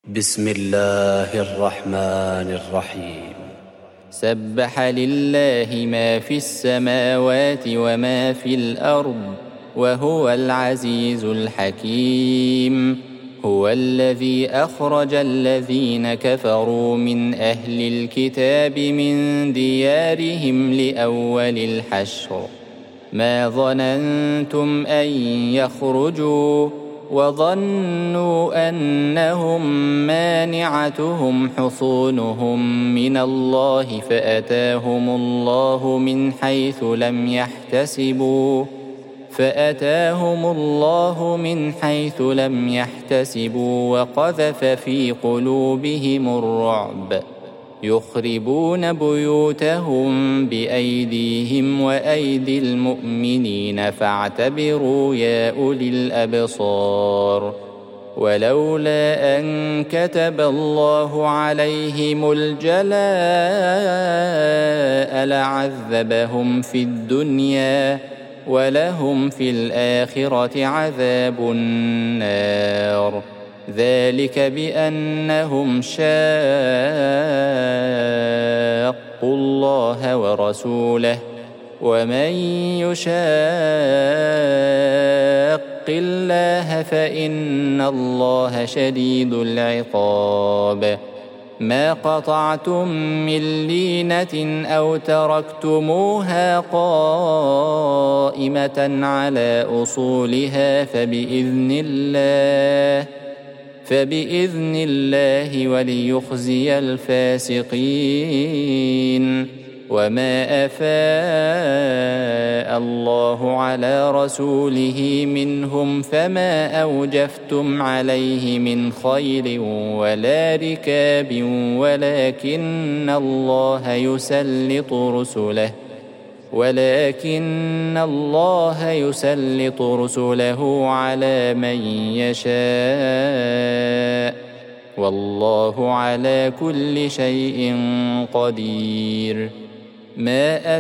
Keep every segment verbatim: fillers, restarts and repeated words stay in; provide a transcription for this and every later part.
بسم الله الرحمن الرحيم. سبح لله ما في السماوات وما في الأرض وهو العزيز الحكيم. هو الذي أخرج الذين كفروا من أهل الكتاب من ديارهم لأول الحشر ما ظننتم أن يخرجوا وظنوا أنهم مانعتهم حصونهم من الله فأتاهم الله من حيث لم يحتسبوا فأتاهم الله من حيث لم يحتسبوا وقذف في قلوبهم الرعب يخربون بيوتهم بأيديهم وأيدي المؤمنين فاعتبروا يا أولي الأبصار. ولولا أن كتب الله عليهم الجلاء لعذبهم في الدنيا ولهم في الآخرة عذاب النار. ذلك بأنهم شاقوا الله ورسوله ومن يشاق الله فإن الله شديد العقاب. ما قطعتم من لينة أو تركتموها قائمة على أصولها فبإذن الله فبإذن الله وليخزي الفاسقين. وما أفاء الله على رسوله منهم فما أوجفتم عليه من خيل ولا ركاب ولكن الله يسلط رسله ولكن الله يسلط رسله على من يشاء والله على كل شيء قدير. ما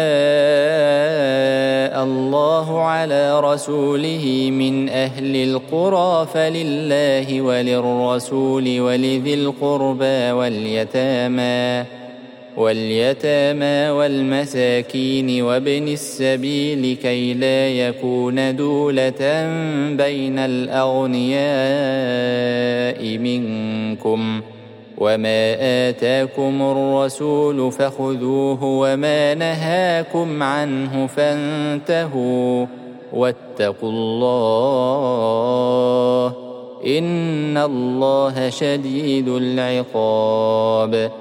أفاء الله على رسوله من أهل القرى فلله وللرسول ولذي القربى واليتامى واليتامى والمساكين وابن السبيل كي لا يكون دولة بين الأغنياء منكم. وما آتاكم الرسول فخذوه وما نهاكم عنه فانتهوا واتقوا الله إن الله شديد العقاب.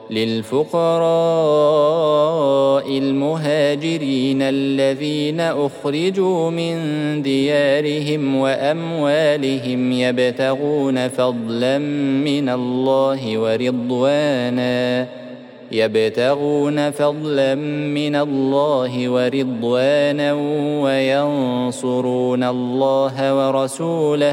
للفقراء المهاجرين الذين أخرجوا من ديارهم وأموالهم يبتغون فضلا من الله ورضوانا يبتغون فضلا من الله ورضوانا وينصرون الله ورسوله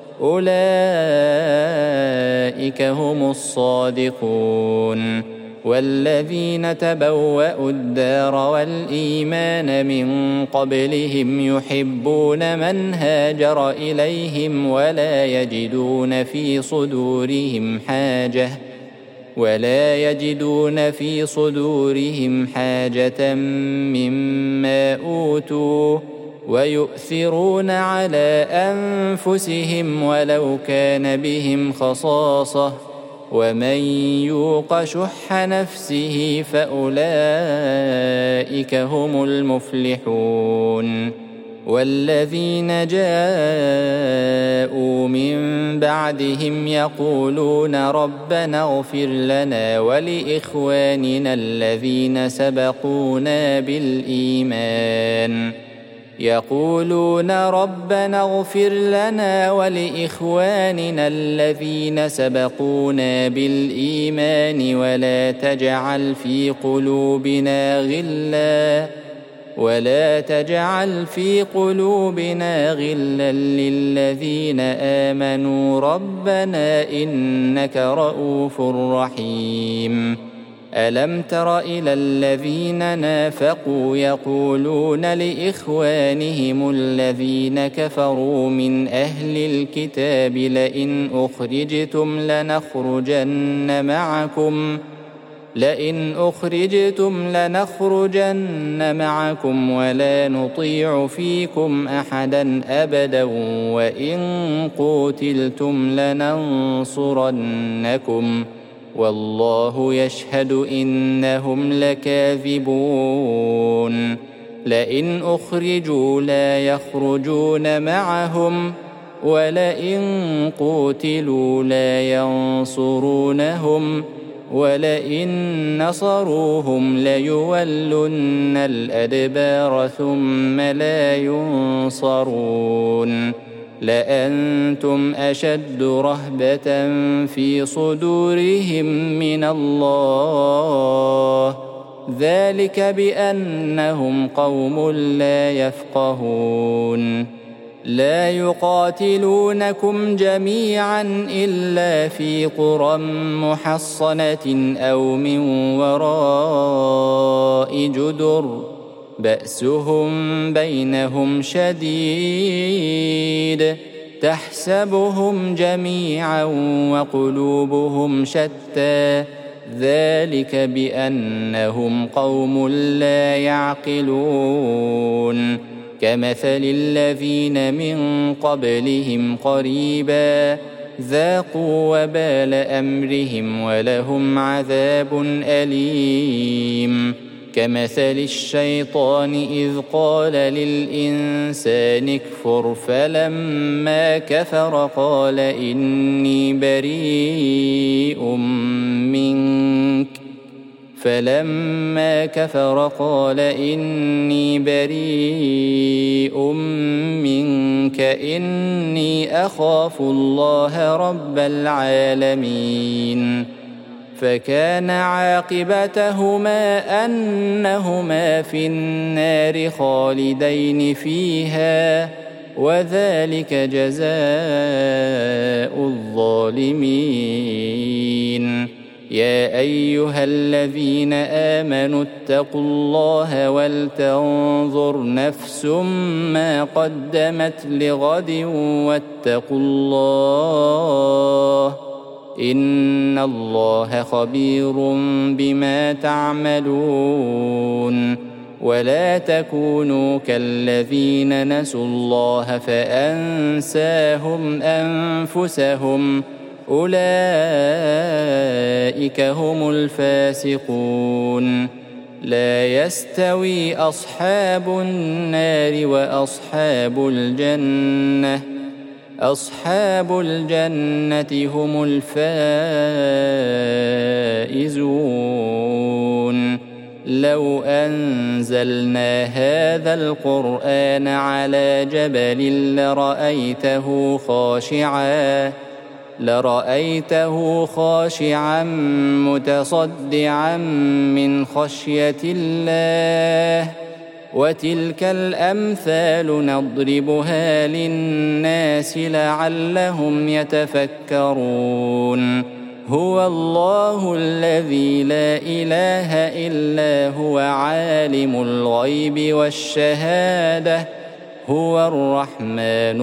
أولئك هم الصادقون. والذين تبوأوا الدار والإيمان من قبلهم يحبون من هاجر إليهم ولا يجدون في صدورهم حاجة ولا يجدون في صدورهم حاجة مما أوتوا ويؤثرون على أنفسهم ولو كان بهم خصاصة ومن يوق شح نفسه فأولئك هم المفلحون. والذين جاءوا من بعدهم يقولون ربنا اغفر لنا ولإخواننا الذين سبقونا بالإيمان يقولون ربنا اغفر لنا ولإخواننا الذين سبقونا بالإيمان ولا تجعل في قلوبنا غلا ولا تجعل في قلوبنا غلا للذين آمنوا ربنا إنك رؤوف رحيم. ألم تر إلى الذين نافقوا يقولون لإخوانهم الذين كفروا من أهل الكتاب لئن أخرجتم لنخرجن معكم لئن أخرجتم لنخرجن معكم ولا نطيع فيكم أحدا أبدا وإن قوتلتم لننصرنكم والله يشهد إنهم لكاذبون لئن أخرجوا لا يخرجون معهم ولئن قوتلوا لا ينصرونهم ولئن نصروهم ليولن الأدبار ثم لا ينصرون لأنتم أشد رهبة في صدورهم من الله ذلك بأنهم قوم لا يفقهون لا يقاتلونكم جميعا إلا في قرى محصنة أو من وراء جدر بأسهم بينهم شديد تحسبهم جميعا وقلوبهم شتى ذلك بأنهم قوم لا يعقلون كمثل الذين من قبلهم قريبا ذاقوا وبال أمرهم ولهم عذاب أليم كمثل الشيطان إذ قال للإنسان اكفر فلما كفر قال إني بريء منك فلما كفر قال إني بريء منك إني أخاف الله رب العالمين فكان عاقبتهما أنهما في النار خالدين فيها وذلك جزاء الظالمين يا أيها الذين آمنوا اتقوا الله ولتنظر نفس ما قدمت لغد واتقوا الله إن الله خبير بما تعملون ولا تكونوا كالذين نسوا الله فأنساهم أنفسهم أولئك هم الفاسقون لا يستوي أصحاب النار وأصحاب الجنة أصحاب الجنة هم الفائزون لو أنزلنا هذا القرآن على جبل لرأيته خاشعاً لرأيته خاشعاً متصدعاً من خشية الله وتلك الأمثال نضربها للناس لعلهم يتفكرون هو الله الذي لا إله إلا هو عالم الغيب والشهادة هو الرحمن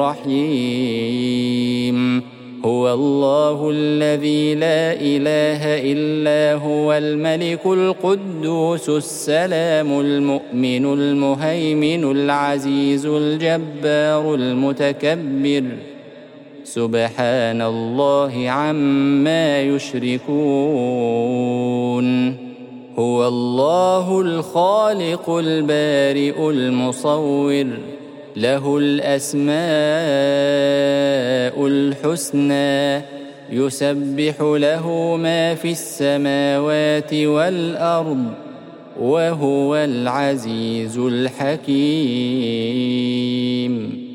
الرحيم هو الله الذي لا إله إلا هو الملك القدوس السلام المؤمن المهيمن العزيز الجبار المتكبر سبحان الله عما يشركون هو الله الخالق البارئ المصور له الأسماء الحسنى يسبح له ما في السماوات والأرض وهو العزيز الحكيم.